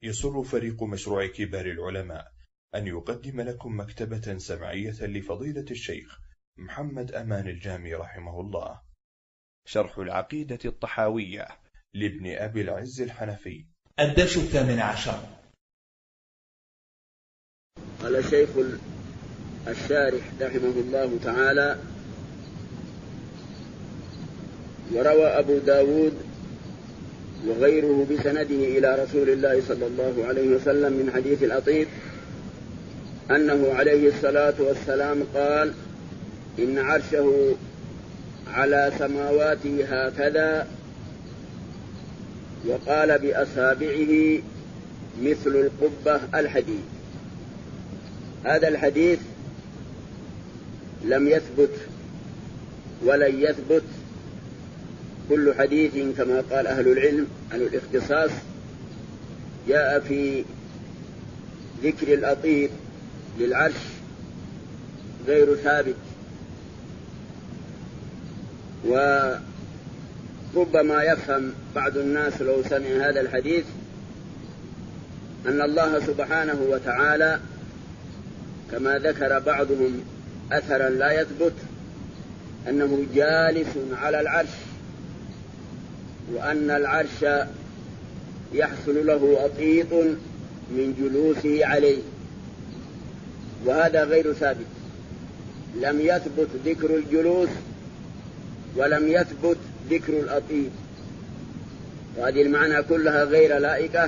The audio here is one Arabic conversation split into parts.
يسر فريق مشروع كبار العلماء أن يقدم لكم مكتبة سمعية لفضيلة الشيخ محمد أمان الجامي رحمه الله، شرح العقيدة الطحاوية لابن أبي العز الحنفي. الدرس 18. قال الشيخ الشارح رحمه الله تعالى: وروى أبو داود وغيره بسنده إلى رسول الله صلى الله عليه وسلم من حديث الأطيب أنه عليه الصلاة والسلام قال: إن عرشه على سماواته هكذا، وقال بأصابعه مثل القبة الحديد. هذا الحديث لم يثبت ولن يثبت. كل حديث كما قال أهل العلم عن الاختصاص جاء في ذكر الأطيب للعرش غير ثابت، وربما يفهم بعض الناس لو سمع هذا الحديث أن الله سبحانه وتعالى كما ذكر بعضهم أثرا لا يثبت أنه جالس على العرش، وأن العرش يحصل له أطيط من جلوسه عليه، وهذا غير ثابت. لم يثبت ذكر الجلوس ولم يثبت ذكر الأطيط، وهذه المعنى كلها غير لائقة،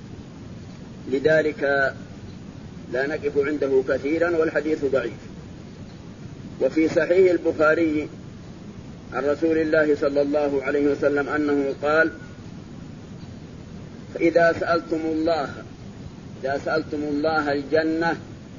لذلك لا نقف عنده كثيرا والحديث ضعيف. وفي صحيح البخاري عن رسول الله صلى الله عليه وسلم أنه قال: فإذا سألتم الله الجنة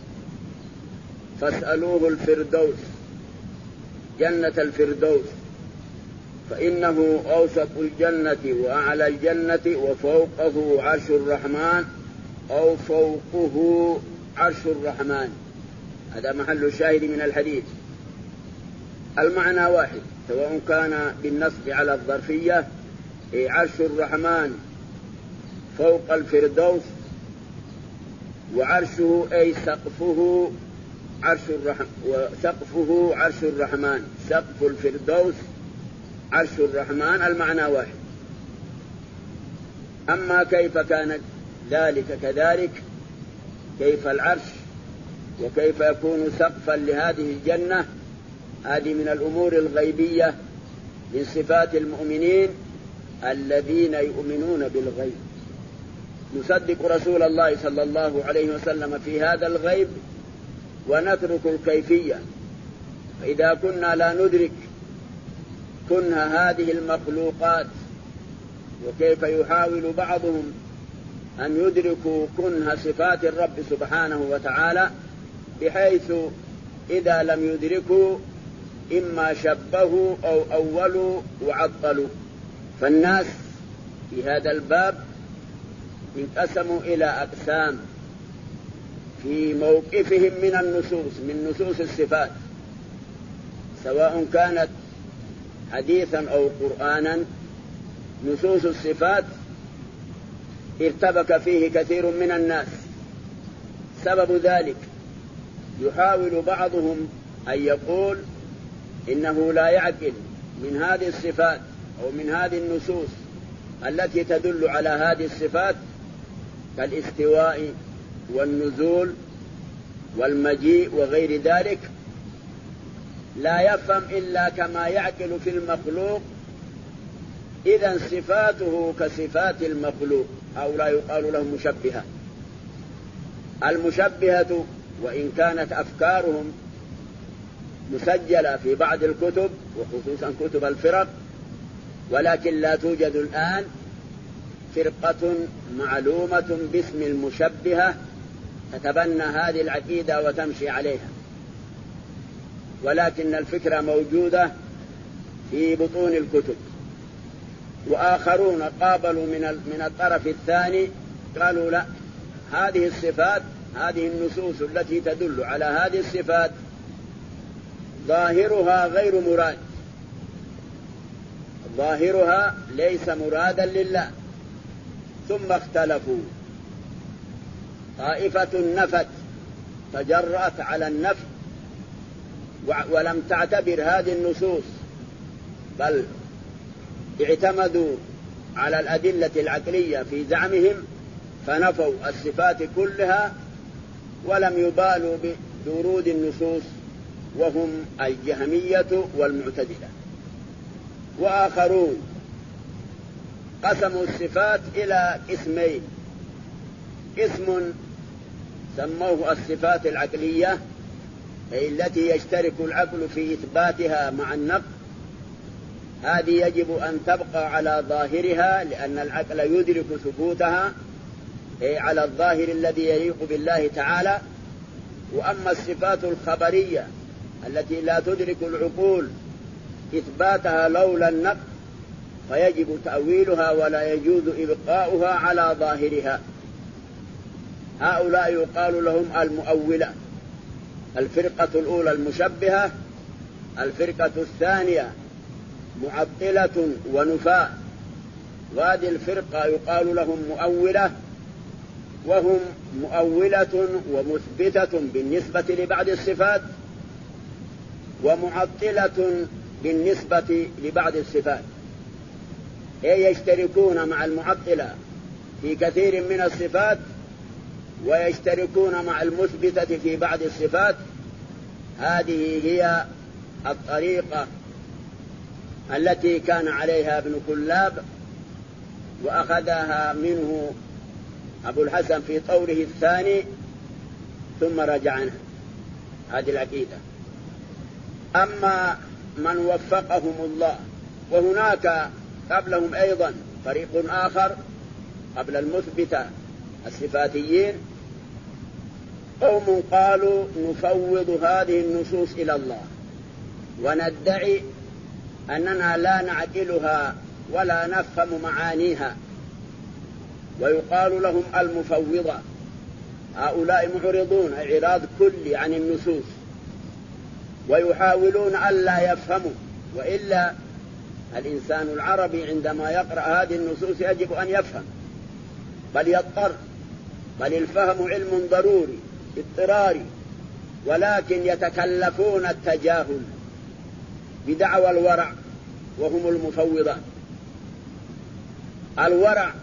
فاسألوه الفردوس، جنة الفردوس، فإنه أوسط الجنة وأعلى الجنة وفوقه عرش الرحمن أو فوقه عرش الرحمن. هذا محل الشاهد من الحديث. المعنى واحد، سواء كان بالنصب على الظرفية عرش الرحمن فوق الفردوس، وعرشه أي سقفه عرش الرحمن، سقف الفردوس عرش الرحمن، المعنى واحد. أما كيف كان ذلك كذلك، كيف العرش وكيف يكون سقفا لهذه الجنة، هذه من الأمور الغيبية من صفات المؤمنين الذين يؤمنون بالغيب. نصدق رسول الله صلى الله عليه وسلم في هذا الغيب ونترك الكيفية. فإذا كنا لا ندرك كنه هذه المخلوقات، وكيف يحاول بعضهم أن يدركوا كنه صفات الرب سبحانه وتعالى، بحيث إذا لم يدركوا إما شبهوا أو أولوا وعطلوا. فالناس في هذا الباب انقسموا إلى أقسام في موقفهم من النصوص، من نصوص الصفات، سواء كانت حديثا أو قرآنا. نصوص الصفات ارتبك فيه كثير من الناس. سبب ذلك يحاول بعضهم أن يقول إنه لا يعقل من هذه الصفات أو من هذه النصوص التي تدل على هذه الصفات كالاستواء والنزول والمجيء وغير ذلك، لا يفهم إلا كما يعقل في المخلوق، إذن صفاته كصفات المخلوق. هؤلاء يقال لهم مشبهة. المشبهة وإن كانت أفكارهم مسجلة في بعض الكتب وخصوصا كتب الفرق، ولكن لا توجد الآن فرقة معلومة باسم المشبهة تتبنى هذه العقيدة وتمشي عليها، ولكن الفكرة موجودة في بطون الكتب. وآخرون قابلوا من الطرف الثاني، قالوا لا، هذه الصفات، هذه النصوص التي تدل على هذه الصفات ظاهرها غير مراد، ظاهرها ليس مرادا لله. ثم اختلفوا طائفة نفت تجرأت على النفي ولم تعتبر هذه النصوص، بل اعتمدوا على الأدلة العقلية في زعمهم فنفوا الصفات كلها ولم يبالوا بورود النصوص، وهم الجهمية والمعتزلة. وآخرون قسموا الصفات إلى قسمين: قسم سموه الصفات العقلية، أي التي يشترك العقل في إثباتها مع النقل، هذه يجب أن تبقى على ظاهرها لأن العقل يدرك ثبوتها على الظاهر الذي يليق بالله تعالى. وأما الصفات الخبرية التي لا تدرك العقول إثباتها لولا النقل فيجب تأويلها ولا يجوز إبقاؤها على ظاهرها. هؤلاء يقال لهم المؤولة. الفرقة الأولى المشبهة، الفرقة الثانية معطلة ونفاء، وهذه الفرقة يقال لهم مؤولة، وهم مؤولة ومثبتة بالنسبة لبعض الصفات ومعطلة بالنسبة لبعض الصفات. هي يشتركون مع المعطلة في كثير من الصفات ويشتركون مع المثبتة في بعض الصفات. هذه هي الطريقة التي كان عليها ابن كلاب، وأخذها منه أبو الحسن في طوره الثاني ثم رجع عنها. هذه العقيدة. أما من وفقهم الله، وهناك قبلهم أيضا فريق آخر قبل المثبتة الصفاتيين، قوم قالوا نفوض هذه النصوص إلى الله وندعي أننا لا نعقلها ولا نفهم معانيها، ويقال لهم المفوضة. هؤلاء معرضون إعراض كلي عن النصوص ويحاولون ألا يفهموا، وإلا الإنسان العربي عندما يقرأ هذه النصوص يجب أن يفهم، بل يضطر، بل الفهم علم ضروري اضطراري، ولكن يتكلفون التجاهل بدعوى الورع وهم المفوضة. الورع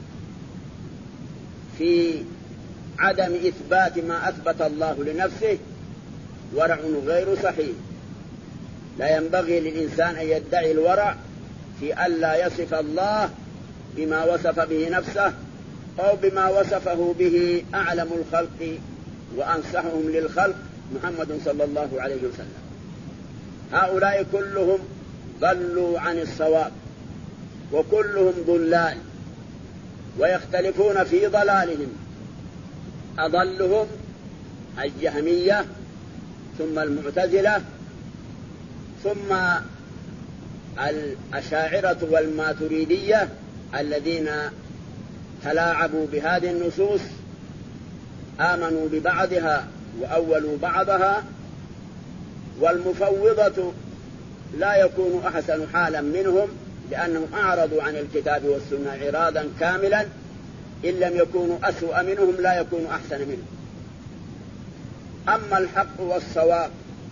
في عدم إثبات ما أثبت الله لنفسه ورع غير صحيح. لا ينبغي للإنسان أن يدعي الورع في ألا يصف الله بما وصف به نفسه أو بما وصفه به أعلم الخلق وأنصحهم للخلق محمد صلى الله عليه وسلم. هؤلاء كلهم ضلوا عن الصواب وكلهم ضلال ويختلفون في ضلالهم. أضلهم الجهمية ثم المعتزلة ثم الأشاعرة والماتريدية الذين تلاعبوا بهذه النصوص، آمنوا ببعضها وأولوا بعضها. والمفوضة لا يكون أحسن حالا منهم لأنهم أعرضوا عن الكتاب والسنة إعراضا كاملا. إن لم يكونوا أسوأ منهم لا يكونوا أحسن منهم. أما الحق والصواب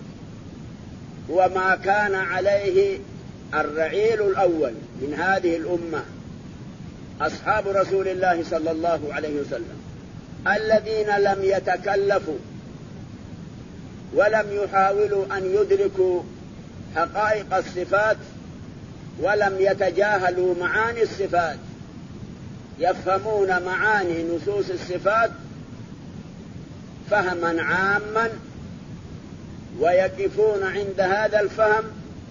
وما كان عليه الرعيل الأول من هذه الأمة أصحاب رسول الله صلى الله عليه وسلم الذين لم يتكلفوا ولم يحاولوا أن يدركوا حقائق الصفات ولم يتجاهلوا معاني الصفات، يفهمون معاني نصوص الصفات فهما عاما ويقفون عند هذا الفهم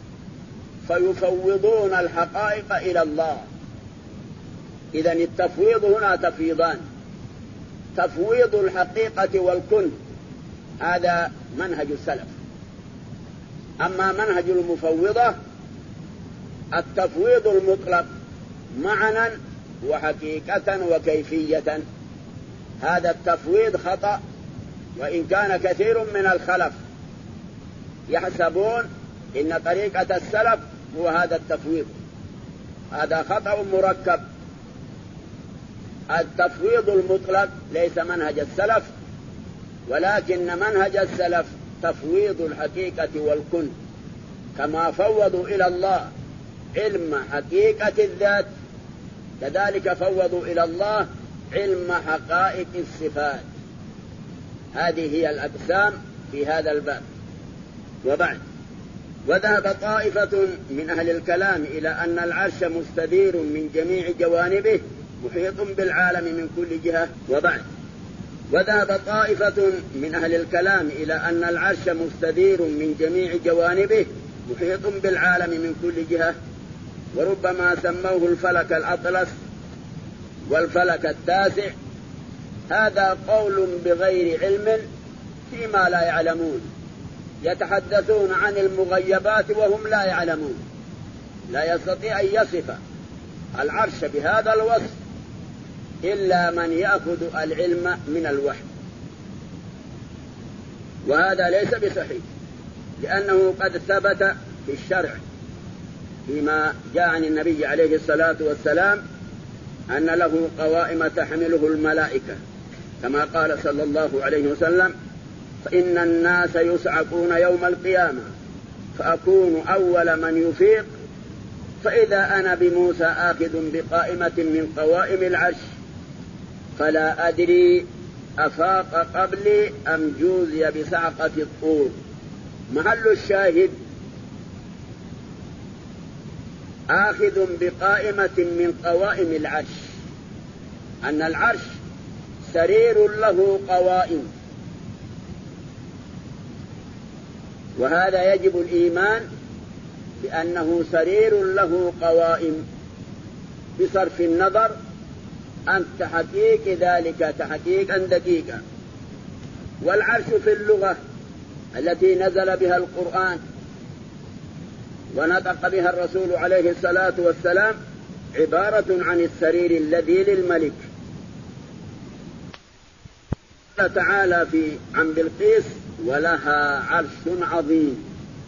فيفوضون الحقائق إلى الله. إذن التفويض هنا تفويضان: تفويض الحقيقة والكن، هذا منهج السلف. أما منهج المفوضة التفويض المطلق معنى وحقيقة وكيفية. هذا التفويض خطأ، وإن كان كثير من الخلف يحسبون إن طريقة السلف هو هذا التفويض. هذا خطأ مركب، التفويض المطلق ليس منهج السلف، ولكن منهج السلف تفويض الحقيقة والكن، كما فوضوا إلى الله علم حقيقة الذات كذلك فوضوا إلى الله علم حقائق الصفات. هذه هي الأقسام في هذا الباب. وبعد، وذهب طائفة من أهل الكلام إلى أن العرش مستدير من جميع جوانبه محيط بالعالم من كل جهة. وبعد، وذهب طائفة من أهل الكلام إلى أن العرش مستدير من جميع جوانبه محيط بالعالم من كل جهة، وربما سموه الفلك الأطلس والفلك التاسع. هذا قول بغير علم فيما لا يعلمون، يتحدثون عن المغيبات وهم لا يعلمون. لا يستطيع أن يصف العرش بهذا الوصف إلا من يأخذ العلم من الوحي، وهذا ليس بصحيح، لأنه قد ثبت في الشرع فيما جاء عن النبي عليه الصلاة والسلام أن له قوائم تحمله الملائكة، كما قال صلى الله عليه وسلم: فإن الناس يصعقون يوم القيامة فأكون أول من يفيق، فإذا أنا بموسى آخذ بقائمة من قوائم العرش فلا أدري أفاق قبلي أم جوزي بصعقة الطور. محل الشاهد: آخذ بقائمة من قوائم العرش، أن العرش سرير له قوائم، وهذا يجب الإيمان بأنه سرير له قوائم بصرف النظر عن تحقيق ذلك تحقيقا دقيقا. والعرش في اللغة التي نزل بها القرآن ونطق بها الرسول عليه الصلاة والسلام عبارة عن السرير الذي للملك. قال تعالى عن بلقيس: ولها عرش عظيم.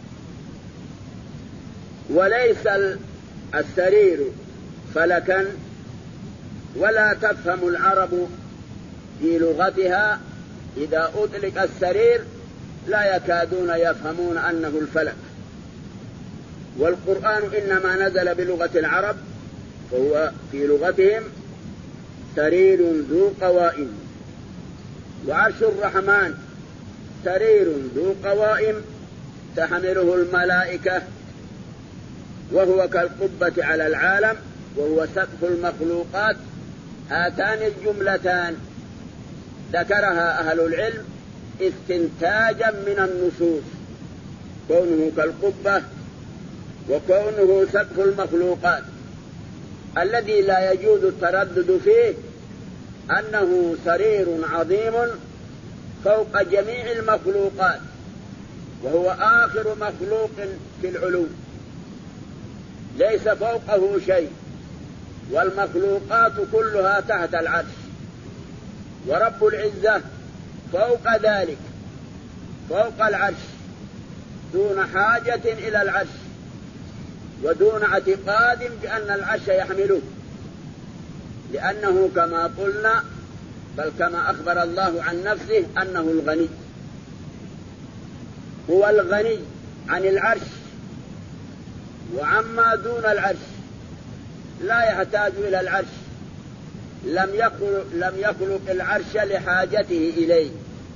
وليس السرير فلكا، ولا تفهم العرب في لغتها إذا أطلق السرير لا يكادون يفهمون أنه الفلك. والقرآن إنما نزل بلغة العرب، فهو في لغتهم سرير ذو قوائم. وعرش الرحمن سرير ذو قوائم تحمله الملائكة، وهو كالقبة على العالم، وهو سقف المخلوقات. هاتان الجملتان ذكرها أهل العلم استنتاجا من النصوص، كونه كالقبة وكونه سقف المخلوقات. الذي لا يجوز التردد فيه أنه سرير عظيم فوق جميع المخلوقات، وهو آخر مخلوق في العلو، ليس فوقه شيء، والمخلوقات كلها تحت العرش، ورب العزة فوق ذلك، فوق العرش، دون حاجة إلى العرش، ودون اعتقاد بأن العرش يحمله، لأنه كما قلنا بل كما أخبر الله عن نفسه أنه الغني، هو الغني عن العرش وعما دون العرش، لا يحتاج إلى العرش، لم يخلق العرش لحاجته إليه،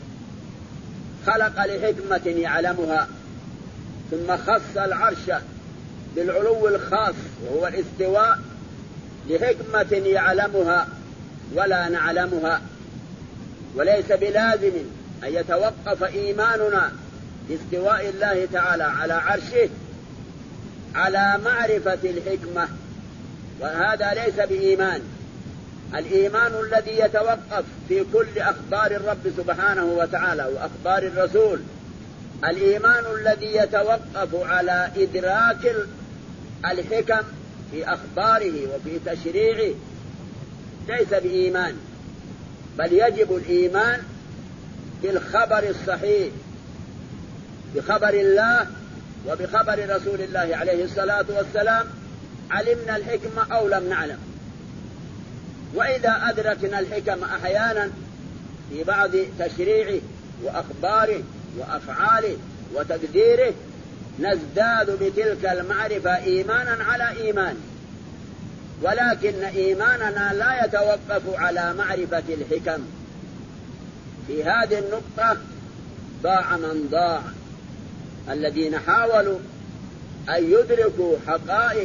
خلق لحكمة يعلمها، ثم خص العرش بالعلو الخاص وهو الاستواء لحكمة يعلمها ولا نعلمها. وليس بلازم أن يتوقف إيماننا باستواء الله تعالى على عرشه على معرفة الحكمة، وهذا ليس بإيمان. الإيمان الذي يتوقف في كل أخبار الرب سبحانه وتعالى وأخبار الرسول، الإيمان الذي يتوقف على إدراك الحكم في أخباره وفي تشريعه ليس بإيمان، بل يجب الإيمان بالخبر الصحيح، بخبر الله وبخبر رسول الله عليه الصلاة والسلام، علمنا الحكمة أو لم نعلم. وإذا أدركنا الحكم أحيانا في بعض تشريعه وأخباره وأفعاله وتقديره نزداد بتلك المعرفة إيمانا على إيمان، ولكن إيماننا لا يتوقف على معرفة الحكم. في هذه النقطة ضاع من ضاع، الذين حاولوا أن يدركوا حقائق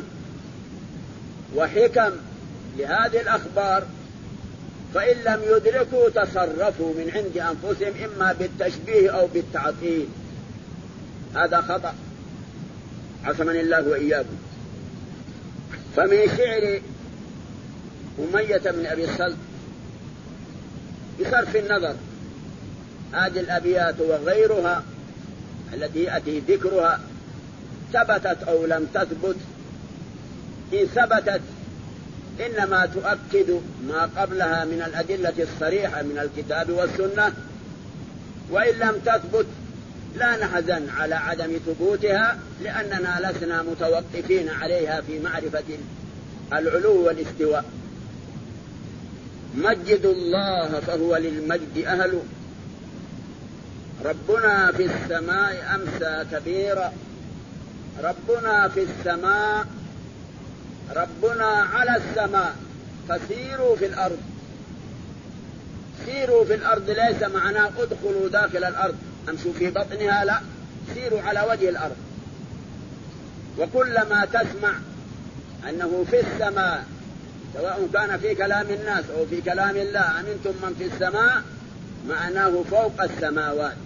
وحكم لهذه الأخبار فإن لم يدركوا تصرفوا من عند أنفسهم إما بالتشبيه أو بالتعطيل. هذا خطأ، عصمني الله وإياكم. فمن شعر أمية بن أبي الصلت بصرف النظر هذه الأبيات وغيرها التي يأتي ذكرها ثبتت أو لم تثبت، إن ثبتت إنما تؤكد ما قبلها من الأدلة الصريحة من الكتاب والسنة، وإن لم تثبت لا نحزن على عدم ثبوتها، لأننا لسنا متوقفين عليها في معرفة العلو والاستواء. مجد الله فهو للمجد أهل، ربنا في السماء أمسى كبيرا، ربنا في السماء، ربنا على السماء، فسيروا في الأرض. سيروا في الأرض ليس معناه ادخلوا داخل الأرض امشوا في بطنها، لا، سيروا على وجه الأرض. وكلما تسمع أنه في السماء سواء كان في كلام الناس أو في كلام الله أمنتم من في السماء، معناه فوق السماوات.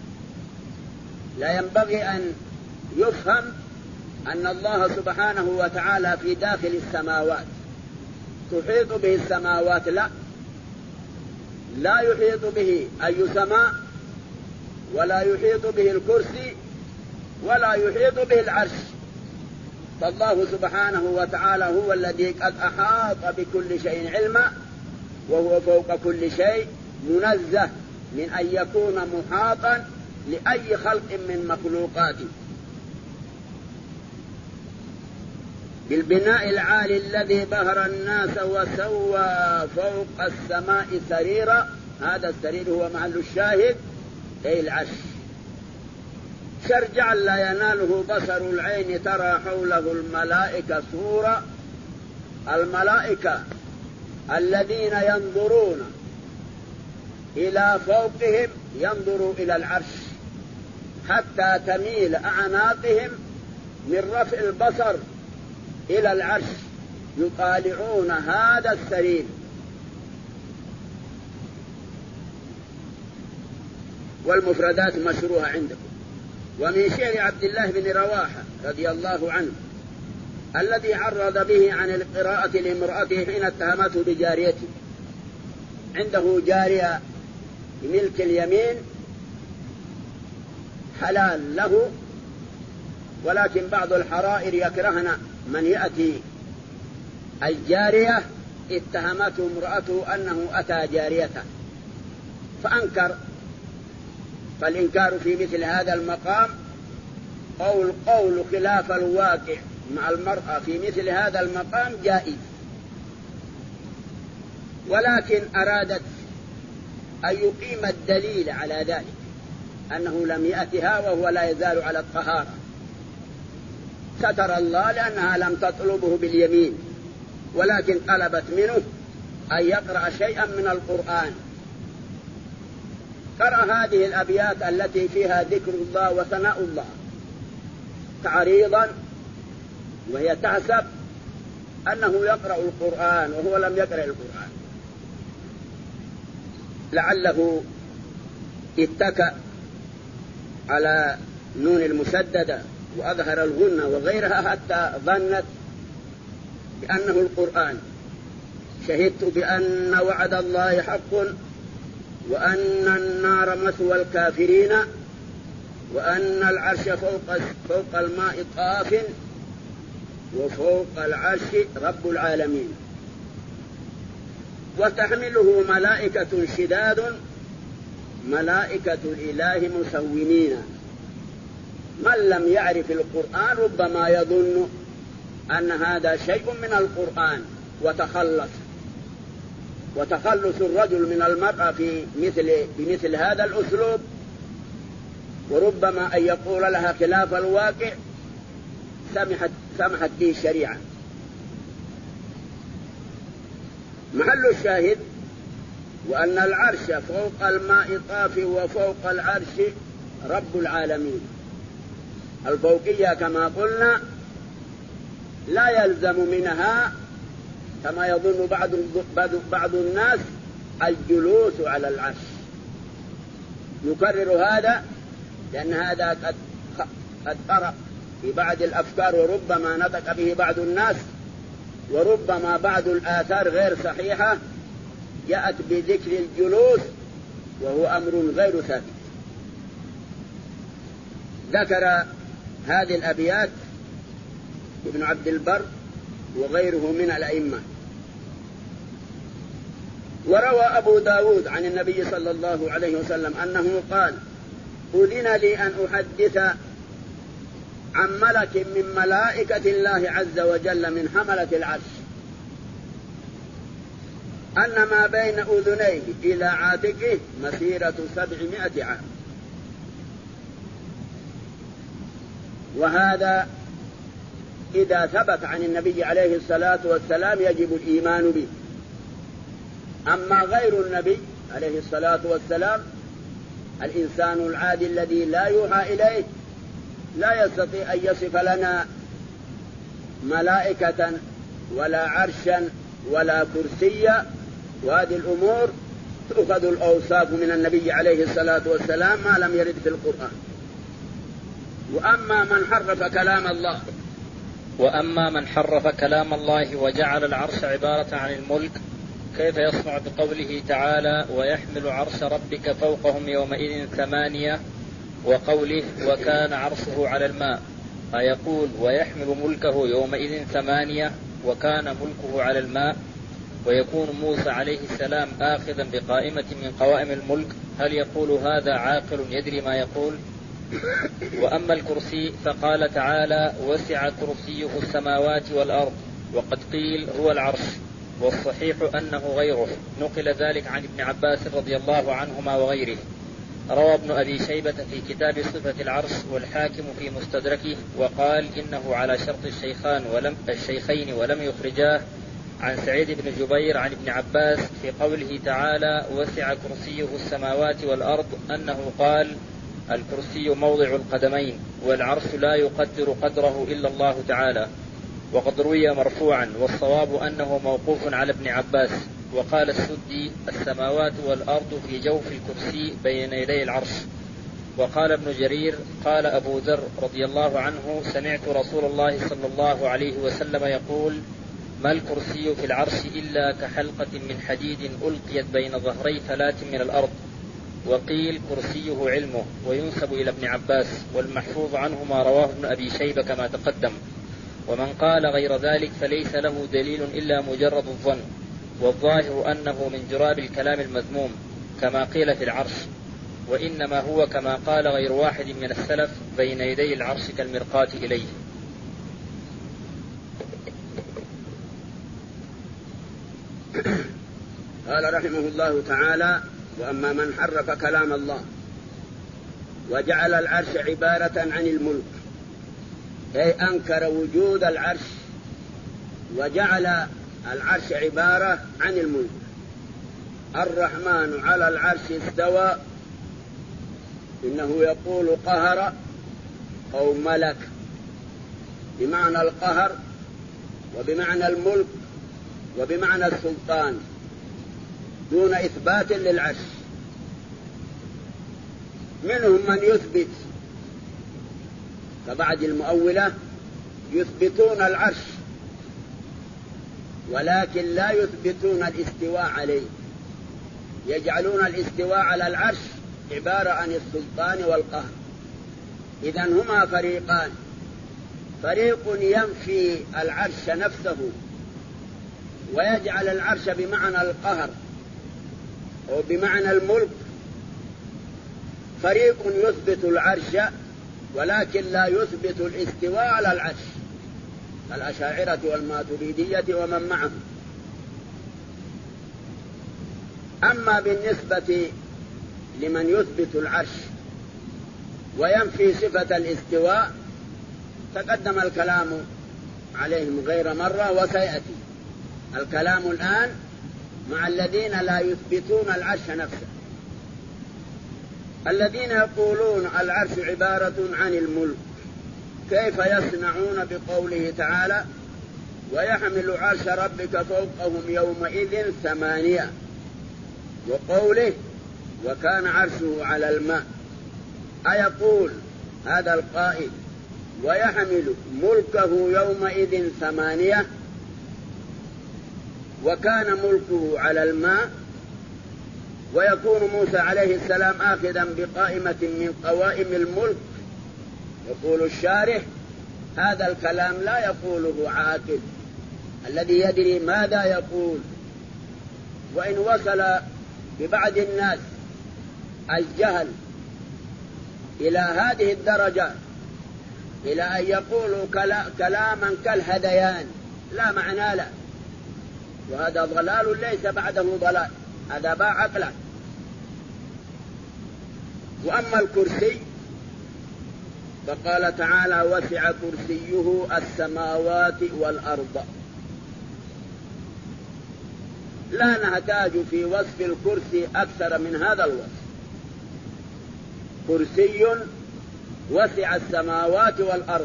لا ينبغي أن يفهم أن الله سبحانه وتعالى في داخل السماوات تحيط به السماوات، لا، لا يحيط به أي سماء، ولا يحيط به الكرسي، ولا يحيط به العرش. فالله سبحانه وتعالى هو الذي قد أحاط بكل شيء علما، وهو فوق كل شيء، منزه من أن يكون محاطا لأي خلق من مخلوقاته. بالبناء العالي الذي بهر الناس وسوى فوق السماء سريرا، هذا السرير هو محل الشاهد أي العرش. شرجعا لا يناله بصر العين ترى حوله الملائكة سورا، الملائكة الذين ينظرون إلى فوقهم ينظروا إلى العرش حتى تميل أعناقهم من رفع البصر إلى العرش، يطالعون هذا السرير. والمفردات مشروعة عندكم. ومن شعر عبد الله بن رواحة رضي الله عنه الذي عرض به عن القراءة لامرأته حين اتهمته بجاريته. عنده جارية بملك اليمين حلال له، ولكن بعض الحرائر يكرهن من يأتي الجارية اتهمته امرأته أنه أتى جاريته فأنكر. فالإنكار في مثل هذا المقام أو القول خلاف الواقع مع المرأة في مثل هذا المقام جائز، ولكن أرادت أن يقيم الدليل على ذلك أنه لم يأتها وهو لا يزال على الطهارة، ستر الله لأنها لم تطلبه باليمين، ولكن طلبت منه أن يقرأ شيئا من القرآن. قرأ هذه الأبيات التي فيها ذكر الله وثناء الله تعريضا، وهي تحسب أنه يقرأ القرآن وهو لم يقرأ القرآن، لعله اتكأ على نون المشددة وأظهر الغنة وغيرها حتى ظنت بأنه القرآن. شهدت بأن وعد الله حق وأن النار مثوى الكافرين وأن العرش فوق الماء طاف وفوق العرش رب العالمين، وتحمله ملائكة شداد ملائكة الإله مسومين. من لم يعرف القرآن ربما يظن أن هذا شيء من القرآن وتخلص، وتخلص الرجل من المرأة بمثل هذا الأسلوب، وربما أن يقول لها خلاف الواقع، سمحت به الشريعة. محل الشاهد وأن العرش فوق الماء طاف، وفوق العرش رب العالمين. الفوقية كما قلنا لا يلزم منها كما يظن بعض الناس الجلوس على العرش. نكرر هذا لأن هذا قد قرأ في بعض الأفكار، وربما نطق به بعض الناس، وربما بعض الآثار غير صحيحة جاءت بذكر الجلوس وهو أمر غير ثابت. ذكر هذه الأبيات ابن عبد البر وغيره من الأئمة. وروى أبو داود عن النبي صلى الله عليه وسلم أنه قال: أذن لي أن أحدث عن ملك من ملائكة الله عز وجل من حملة العرش أن ما بين أذنيه إلى عاتقه مسيرة 700 عام. وهذا إذا ثبت عن النبي عليه الصلاة والسلام يجب الإيمان به. أما غير النبي عليه الصلاة والسلام، الإنسان العادي الذي لا يوحى إليه لا يستطيع أن يصف لنا ملائكة ولا عرشا ولا كرسيا، وهذه الأمور تؤخذ الأوصاف من النبي عليه الصلاة والسلام ما لم يرد في القرآن. وأما من حرف كلام الله وجعل العرش عبارة عن الملك، كيف يصنع بقوله تعالى: ويحمل عرش ربك فوقهم يومئذ 8، وقوله: وكان عرشه على الماء، أيقول ويحمل ملكه يومئذ 8 وكان ملكه على الماء، ويكون موسى عليه السلام آخذا بقائمة من قوائم الملك؟ هل يقول هذا عاقل يدري ما يقول؟ وأما الكرسي فقال تعالى: وسع كرسيه السماوات والأرض، وقد قيل هو العرش، والصحيح أنه غيره. نقل ذلك عن ابن عباس رضي الله عنهما وغيره. روى ابن أبي شيبة في كتاب صفة العرش، والحاكم في مستدركه، وقال إنه على شرط الشيخين ولم يخرجاه، عن سعيد بن جبير عن ابن عباس في قوله تعالى: وسع كرسيه السماوات والأرض، أنه قال: الكرسي موضع القدمين، والعرش لا يقدر قدره إلا الله تعالى. وقد روي مرفوعا، والصواب أنه موقوف على ابن عباس. وقال السدي: السماوات والأرض في جوف الكرسي بين يدي العرش. وقال ابن جرير: قال أبو ذر رضي الله عنه: سمعت رسول الله صلى الله عليه وسلم يقول: ما الكرسي في العرش إلا كحلقة من حديد ألقيت بين ظهري 3 من الأرض. وقيل كرسيه علمه، وينسب إلى ابن عباس، والمحفوظ عنه ما رواه ابن أبي شيبة كما تقدم. ومن قال غير ذلك فليس له دليل إلا مجرد الظن، والظاهر أنه من جراب الكلام المذموم كما قيل في العرش، وإنما هو كما قال غير واحد من السلف: بين يدي العرش كالمرقاة إليه. قال رحمه الله تعالى: وأما من حرف كلام الله وجعل العرش عبارة عن الملك، أي أنكر وجود العرش وجعل العرش عبارة عن الملك. الرحمن على العرش استوى، إنه يقول قهر أو ملك، بمعنى القهر وبمعنى الملك وبمعنى السلطان، دون إثبات للعرش. منهم من يثبت كبعض المؤولة يثبتون العرش، ولكن لا يثبتون الاستواء عليه، يجعلون الاستواء على العرش عبارة عن السلطان والقهر. إذن هما فريقان: فريق ينفي العرش نفسه ويجعل العرش بمعنى القهر أو بمعنى الملك، فريق يثبت العرش ولكن لا يثبت الاستواء على العرش، الأشاعرة والماتريدية ومن معهم. أما بالنسبة لمن يثبت العرش وينفي صفة الاستواء تقدم الكلام عليهم غير مرة وسيأتي الكلام الآن مع الذين لا يثبتون العرش نفسه. الذين يقولون العرش عبارة عن الملك كيف يصنعون بقوله تعالى ويحمل عرش ربك فوقهم يومئذ 8 وقوله وكان عرشه على الماء؟ أيقول هذا القائل ويحمل ملكه يومئذ 8 وكان ملكه على الماء ويكون موسى عليه السلام آخذا بقائمة من قوائم الملك؟ يقول الشارح هذا الكلام لا يقوله عاقل الذي يدري ماذا يقول. وإن وصل ببعض الناس الجهل إلى هذه الدرجة إلى أن يقولوا كلاما كالهذيان لا معنى له، وهذا ضلال ليس بعده ضلال، هذا باع عقله. وأما الكرسي فقال تعالى وسع كرسيه السماوات والأرض. لا نحتاج في وصف الكرسي أكثر من هذا الوصف، كرسي وسع السماوات والأرض.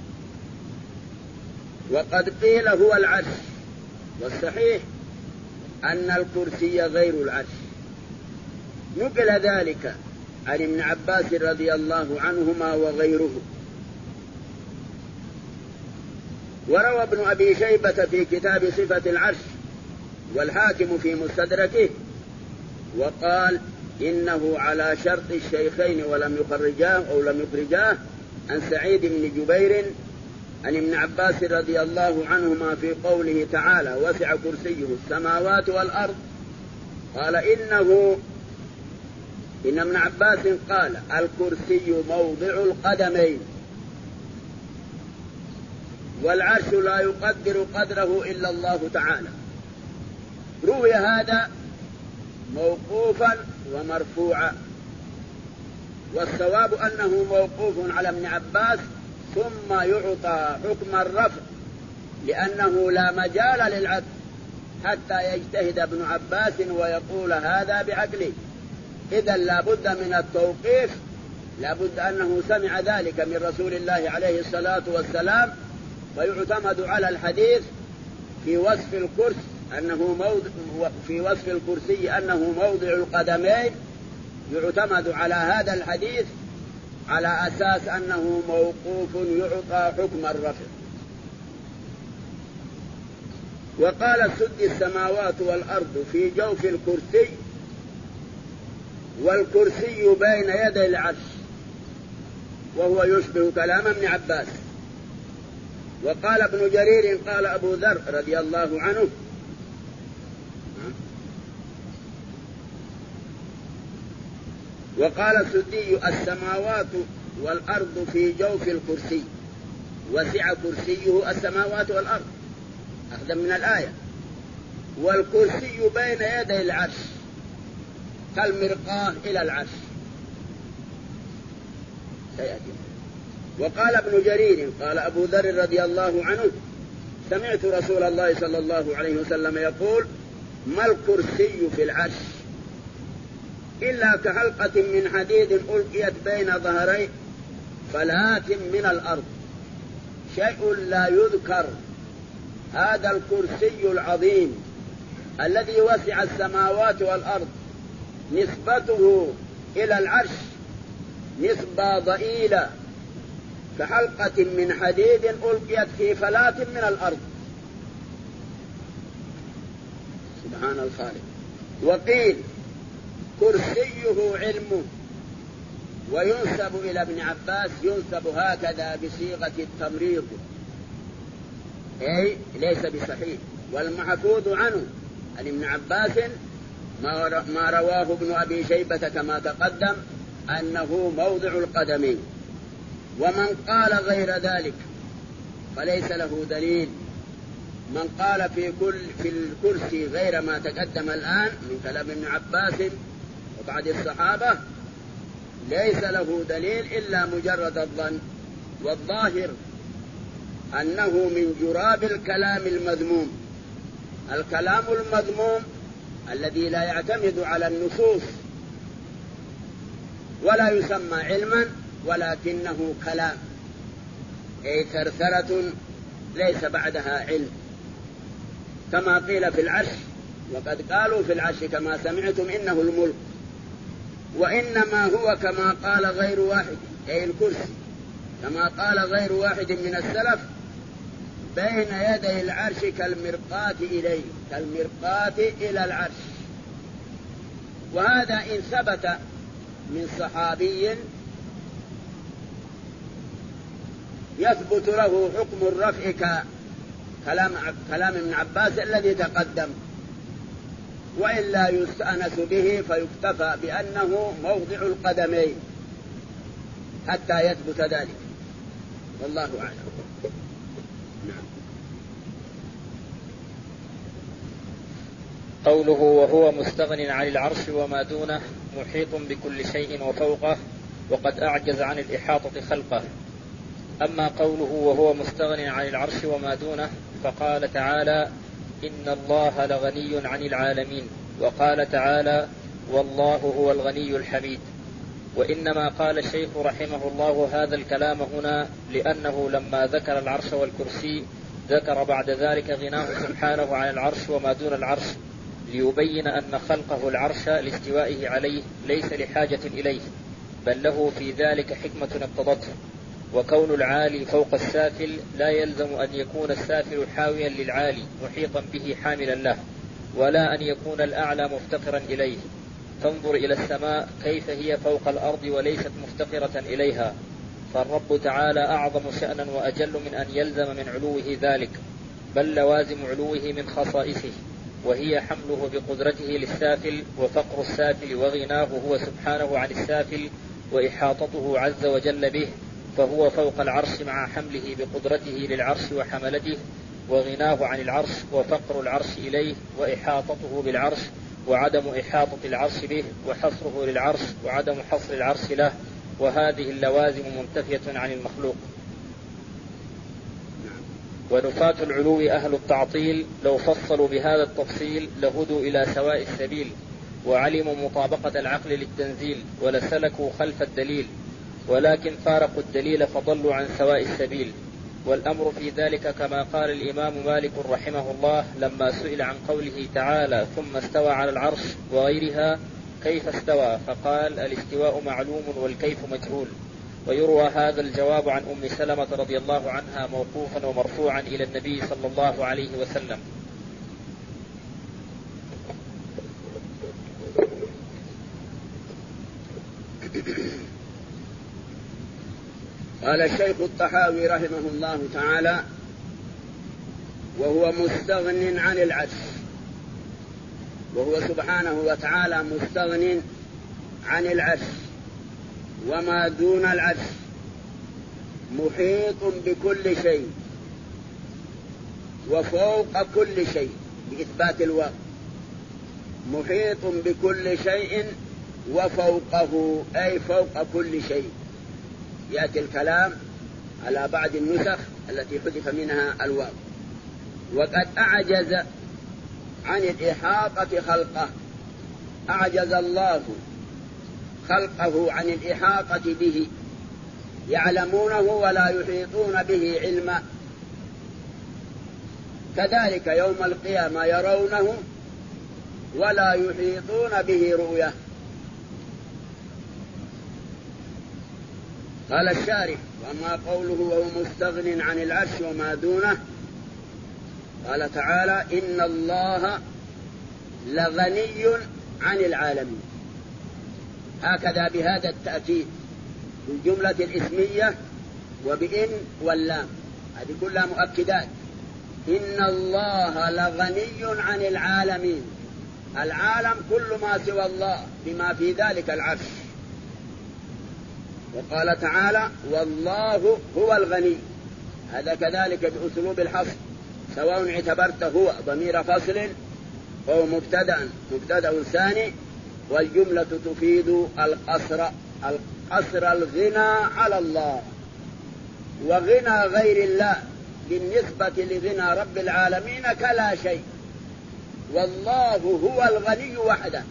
وقد قيل هو العرش، والصحيح أن الكرسي غير العرش. نقل ذلك عن ابن عباس رضي الله عنهما وغيره. وروى ابن أبي شيبة في كتاب صفة العرش والحاكم في مستدركه وقال إنه على شرط الشيخين ولم يخرجاه عن سعيد بن جبير عن ابن عباس رضي الله عنهما في قوله تعالى وسع كرسيه السماوات والأرض. قال إن ابن عباس قال الكرسي موضع القدمين والعرش لا يقدر قدره إلا الله تعالى. روي هذا موقوفا ومرفوعا، والصواب أنه موقوف على ابن عباس ثم يعطى حكم الرفع لأنه لا مجال للعدل حتى يجتهد ابن عباس ويقول هذا بعقله. إذا لابد من التوقيف، لابد أنه سمع ذلك من رسول الله عليه الصلاة والسلام، فيعتمد على الحديث في وصف الكرسي أنه موضع القدمين، يعتمد على هذا الحديث على أساس أنه موقوف يعطى حكم الرفع. وقال السد السماوات والأرض في جوف الكرسي والكرسي بين يدي العرش، وهو يشبه كلام ابن عباس. وقال ابن جرير قال أبو ذر رضي الله عنه وقال السدي السماوات والأرض في جوف الكرسي وسع كرسيه السماوات والأرض أخذا من الآية، والكرسي بين يدي العرش كالمرقاة إلى العرش سيأتي. وقال ابن جرير قال أبو ذر رضي الله عنه سمعت رسول الله صلى الله عليه وسلم يقول ما الكرسي في العرش إلا كحلقة من حديد ألقيت بين ظهري فلات من الأرض، شيء لا يذكر. هذا الكرسي العظيم الذي وسع السماوات والأرض نسبته إلى العرش نسبة ضئيلة كحلقة من حديد ألقيت في فلات من الأرض. سبحان الخالق. وقيل كرسيه علمه، وينسب إلى ابن عباس ينسب هكذا بصيغة التمريض، أي ليس بصحيح. والمحفوظ عنه عن ابن عباس ما رواه ابن أبي شيبة كما تقدم أنه موضع القدمين. ومن قال غير ذلك فليس له دليل من قال في الكرسي غير ما تقدم الآن من كلام ابن عباس وبعض الصحابة ليس له دليل إلا مجرد الظن، والظاهر أنه من جراب الكلام المذموم. الكلام المذموم الذي لا يعتمد على النصوص ولا يسمى علما ولكنه كلام، أي ثرثرة ليس بعدها علم، كما قيل في العرش، وقد قالوا في العرش كما سمعتم إنه الملك، وإنما هو كما قال غير واحد، أي الكرسي كما قال غير واحد من السلف بين يدي العرش كالمرقاة إليه، كالمرقاة إلى العرش. وهذا إن ثبت من صحابي يثبت له حكم الرفع كلام ابن عباس الذي تقدم، وإلا يستأنس به فيكتفى بأنه موضع القدمين حتى يثبت ذلك، والله أعلم. قوله وهو مستغن عن العرش وما دونه محيط بكل شيء وفوقه، وقد أعجز عن الإحاطة خلقه. أما قوله وهو مستغن عن العرش وما دونه فقال تعالى إن الله لغني عن العالمين، وقال تعالى والله هو الغني الحميد. وإنما قال الشيخ رحمه الله هذا الكلام هنا لأنه لما ذكر العرش والكرسي ذكر بعد ذلك غناه سبحانه عن العرش وما دون العرش، ليبين أن خلقه العرش لاستوائه عليه ليس لحاجة إليه، بل له في ذلك حكمة اقتضته. وكون العالي فوق السافل لا يلزم أن يكون السافل حاويا للعالي محيطا به حاملا له، ولا أن يكون الأعلى مفتقرا إليه. فانظر إلى السماء كيف هي فوق الأرض وليست مفتقرة إليها، فالرب تعالى أعظم شأنا وأجل من أن يلزم من علوه ذلك، بل لوازم علوه من خصائصه، وهي حمله بقدرته للسافل وفقر السافل وغناه هو سبحانه عن السافل وإحاطته عز وجل به، فهو فوق العرش مع حمله بقدرته للعرش وحملته، وغناه عن العرش وفقر العرش إليه وإحاطته بالعرش وعدم إحاطة العرش به، وحصره للعرش وعدم حصر العرش له، وهذه اللوازم منتفية عن المخلوق. ونفاة العلو أهل التعطيل لو فصلوا بهذا التفصيل لهدوا إلى سواء السبيل، وعلموا مطابقة العقل للتنزيل ولسلكوا خلف الدليل، ولكن فارقوا الدليل فضلوا عن سواء السبيل. والأمر في ذلك كما قال الإمام مالك رحمه الله لما سئل عن قوله تعالى ثم استوى على العرش وغيرها كيف استوى، فقال الاستواء معلوم والكيف مجهول. ويروى هذا الجواب عن أم سلمة رضي الله عنها موقوفا ومرفوعا إلى النبي صلى الله عليه وسلم. قال الشيخ الطحاوي رحمه الله تعالى وهو مستغن عن العرش، وهو سبحانه وتعالى مستغن عن العرش وما دون العرش، محيط بكل شيء وفوق كل شيء بإثبات الواو، محيط بكل شيء وفوقه أي فوق كل شيء. يأتي الكلام على بعض النسخ التي حذف منها الواو. وقد أعجز عن الإحاطة خلقه، أعجز الله خلقه عن الإحاطة به، يعلمونه ولا يحيطون به علما. كذلك يوم القيامة يرونه ولا يحيطون به رؤية. قال الشارح وما قوله وهو مستغن عن العرش وما دونه، قال تعالى إن الله لغني عن العالمين، هكذا بهذا التأكيد بالجملة الإسمية وبإن واللام، هذه كلها مؤكدات. إن الله لغني عن العالمين، العالم كل ما سوى الله بما في ذلك العرش. وقال تعالى والله هو الغني، هذا كذلك بأسلوب الحصر، سواء اعتبرت هو ضمير فصل أو مبتدأ ثاني، والجملة تفيد القصر الغنى على الله، وغنى غير الله بالنسبة لغنى رب العالمين كلا شيء، والله هو الغني وحده،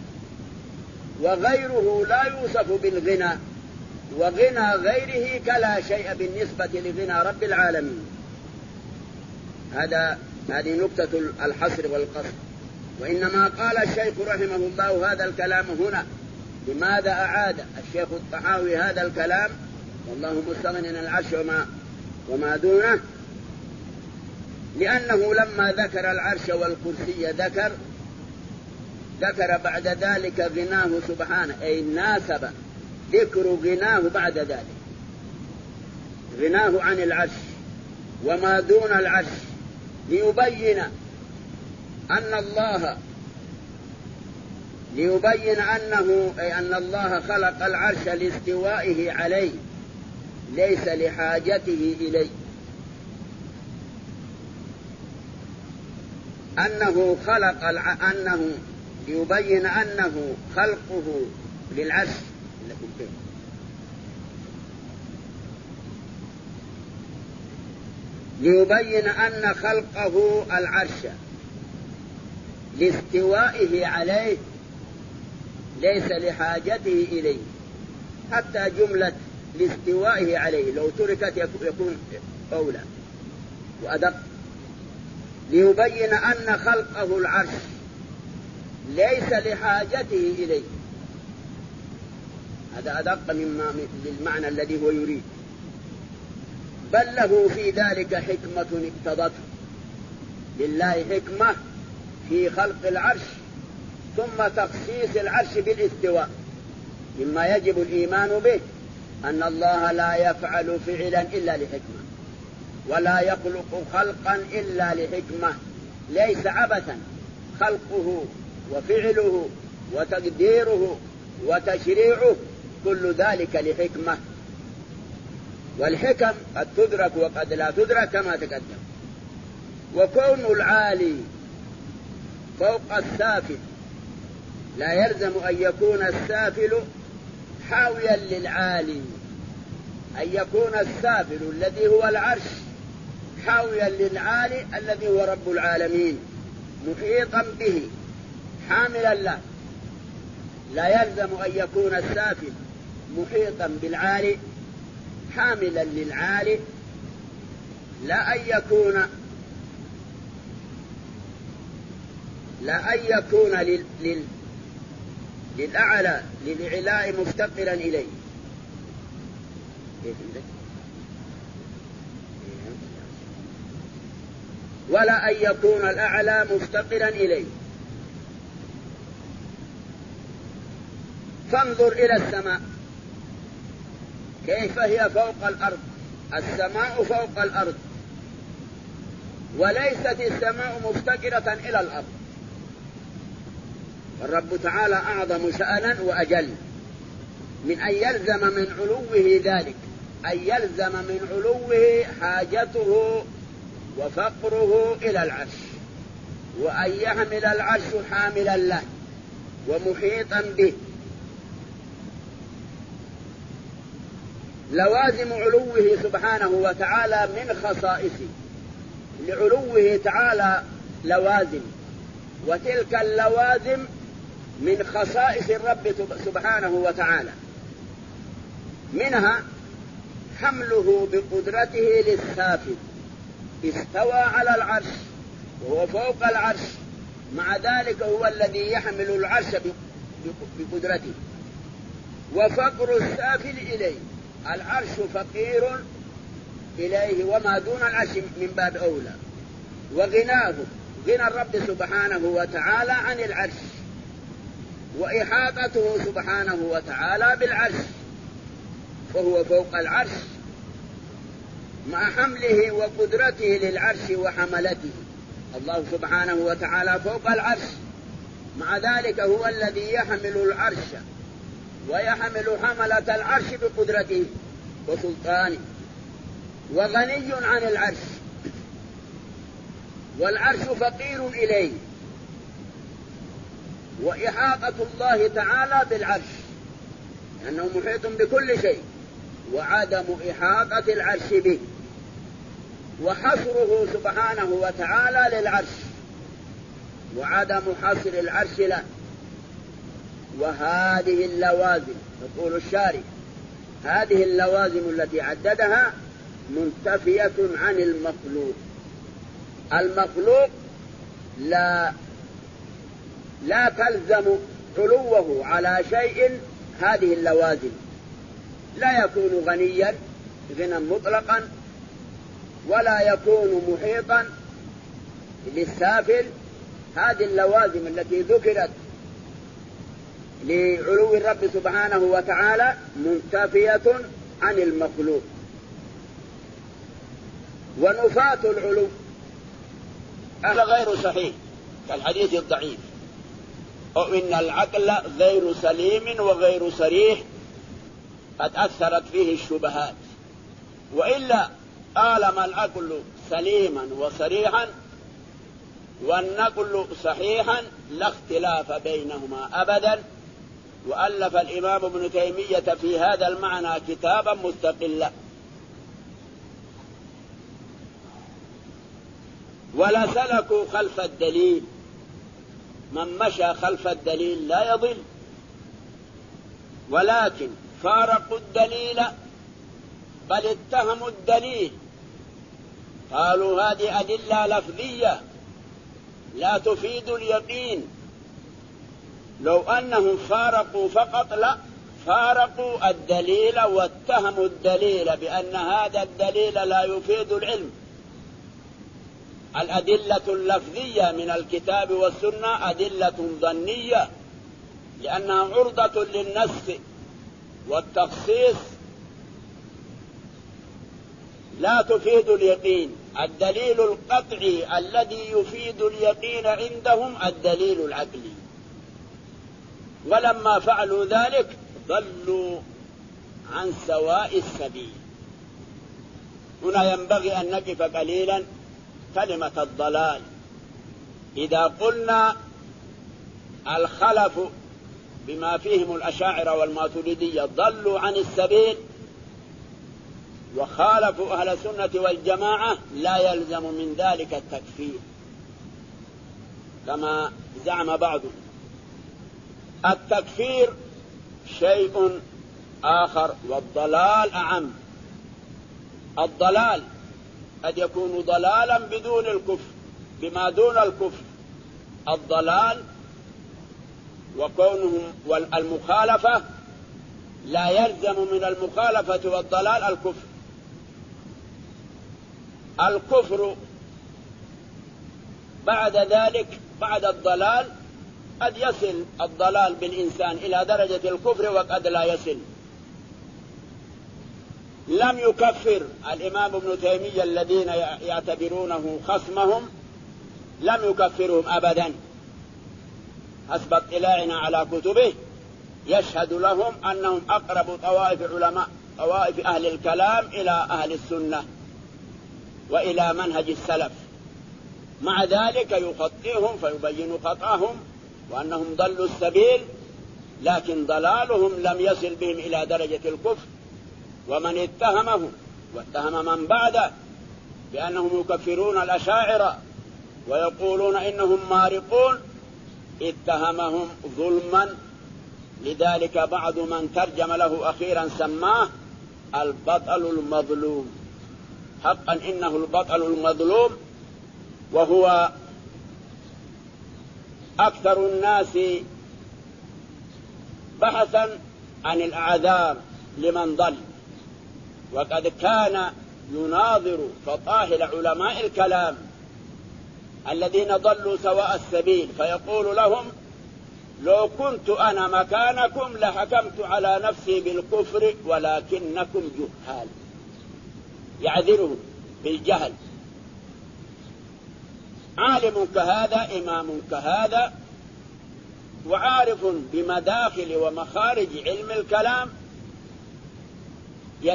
وغيره لا يوصف بالغنى، وغنى غيره كلا شيء بالنسبة لغنى رب العالمين. هذه نكتة الحصر والقصر. وإنما قال الشيخ رحمه الله هذا الكلام هنا. لماذا أعاد الشيخ الطحاوي هذا الكلام والله مستغن عن العرش وما دونه؟ لأنه لما ذكر العرش والكرسي ذكر بعد ذلك غناه سبحانه، أي ناسب ذكر غناه بعد ذلك، غناه عن العرش وما دون العرش، ليبين أن الله خلق العرش لاستوائه عليه ليس لحاجته إليه، ليبين أنه خلقه للعرش ليبين أن خلقه العرش لاستوائه عليه ليس لحاجته إليه. حتى جملة لاستوائه عليه لو تركت يكون أولى وأدق. ليبين أن خلقه العرش ليس لحاجته إليه، هذا أدق للمعنى الذي هو يريد. بل له في ذلك حكمة اقتضته، لله حكمة في خلق العرش ثم تخصيص العرش بالاستواء. مما يجب الإيمان به أن الله لا يفعل فعلا إلا لحكمة، ولا يخلق خلقا إلا لحكمة، ليس عبثا. خلقه وفعله وتقديره وتشريعه كل ذلك لحكمة، والحكم قد تدرك وقد لا تدرك كما تقدم. وكون العالي فوق السافل لا يلزم أن يكون السافل حاويا للعالي، أن يكون السافل الذي هو العرش حاويا للعالي الذي هو رب العالمين محيطا به حاملا له. لا يلزم أن يكون السافل محيطا بالعالي حاملا للعالي، لا أن يكون للأعلى للإعلاء مفتقرا إليه، ولا أن يكون الأعلى مفتقرا إليه. فانظر إلى السماء كيف هي فوق الأرض، السماء فوق الأرض، وليست السماء مفتقرة إلى الأرض. الرب تعالى أعظم شأنا وأجل من أن يلزم من علوه ذلك، أن يلزم من علوه حاجته وفقره إلى العرش، وأن يحمل العرش حاملا له ومحيطا به. لوازم علوه سبحانه وتعالى من خصائصه، لعلوه تعالى لوازم، وتلك اللوازم من خصائص الرب سبحانه وتعالى. منها حمله بقدرته للسافل، استوى على العرش وهو فوق العرش، مع ذلك هو الذي يحمل العرش بقدرته. وفقر السافل إليه، العرش فقير إليه وما دون العرش من باب أولى. وغناه، غنى الرب سبحانه وتعالى عن العرش، وإحاطته سبحانه وتعالى بالعرش، فهو فوق العرش مع حمله وقدرته للعرش وحملته. الله سبحانه وتعالى فوق العرش، مع ذلك هو الذي يحمل العرش ويحمل حملة العرش بقدرته وسلطانه. وغني عن العرش، والعرش فقير إليه، وإحاطة الله تعالى بالعرش لأنه محيط بكل شيء، وعدم إحاطة العرش به، وحصره سبحانه وتعالى للعرش وعدم حصر العرش له. وهذه اللوازم يقول الشارع هذه اللوازم التي عددها منتفية عن المخلوق. المخلوق لا تلزم علوه على شيء هذه اللوازم، لا يكون غنيا غنى مطلقا، ولا يكون محيطا للسافل. هذه اللوازم التي ذكرت لعلو الرب سبحانه وتعالى منتفية عن المخلوق. ونفاة العلو هذا غير صحيح كالحديث الضعيف، أو إن العقل غير سليم وغير صريح قد أثرت فيه الشبهات، وإلا طالما العقل سليما وصريحا والنقل صحيحا لا اختلاف بينهما أبدا. وألف الإمام ابن تيمية في هذا المعنى كتابا مستقلا. ولا سلكوا خلف الدليل، من مشى خلف الدليل لا يضل، ولكن فارقوا الدليل بل اتهموا الدليل، قالوا هذه أدلة لفظية لا تفيد اليقين. لو أنهم فارقوا فقط، لا، فارقوا الدليل واتهموا الدليل بأن هذا الدليل لا يفيد العلم. الأدلة اللفظية من الكتاب والسنة أدلة ظنية لأنها عرضة للنسخ والتخصيص، لا تفيد اليقين. الدليل القطعي الذي يفيد اليقين عندهم الدليل العقلي، ولما فعلوا ذلك ضلوا عن سواء السبيل. هنا ينبغي أن نقف قليلا كلمة الضلال. إذا قلنا الخلف بما فيهم الأشاعرة والماتريدية ضلوا عن السبيل وخالفوا أهل السنة والجماعة، لا يلزم من ذلك التكفير كما زعم بعضهم. التكفير شيء آخر والضلال أعم. الضلال قد يكون ضلالا بدون الكفر، بما دون الكفر. الضلال وكونهم والمخالفة لا يلزم من المخالفة والضلال الكفر. الكفر بعد ذلك بعد الضلال قد يصل الضلال بالإنسان إلى درجة الكفر وقد لا يصل. لم يكفر الإمام ابن تيمية الذين يعتبرونه خصمهم، لم يكفرهم أبدا حسب اطلاعنا على كتبه. يشهد لهم أنهم أقرب طوائف أهل الكلام إلى أهل السنة وإلى منهج السلف. مع ذلك يخطئهم فيبين خطأهم وأنهم ضلوا السبيل، لكن ضلالهم لم يصل بهم إلى درجة الكفر. ومن اتهمه واتهم من بعده بأنهم يكفرون الأشاعرة ويقولون إنهم مارقون اتهمهم ظلما. لذلك بعض من ترجم له أخيرا سماه البطل المظلوم. حقا إنه البطل المظلوم، وهو أكثر الناس بحثا عن الأعذار لمن ضل، وقد كان يناظر فطاهل علماء الكلام الذين ضلوا سواء السبيل، فيقول لهم لو كنت أنا مكانكم لحكمت على نفسي بالكفر ولكنكم جهال. يعذرهم بالجهل. عالم كهذا، إمام كهذا، وعارف بمداخل ومخارج علم الكلام،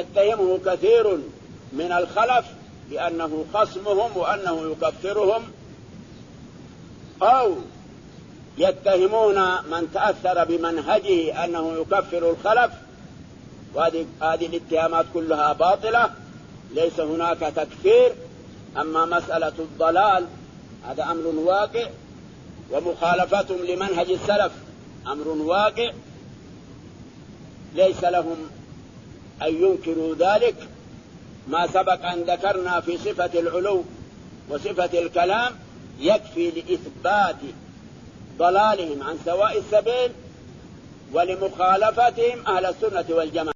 يتهمه كثير من الخلف بأنه خصمهم وأنه يكفرهم أو يتهمون من تأثر بمنهجه أنه يكفر الخلف، وهذه الاتهامات كلها باطلة، ليس هناك تكفير. أما مسألة الضلال هذا أمر واقع، ومخالفتهم لمنهج السلف أمر واقع، ليس لهم أن ينكروا ذلك. ما سبق أن ذكرنا في صفة العلو وصفة الكلام يكفي لإثبات ضلالهم عن سواء السبيل ولمخالفتهم أهل السنة والجماعة.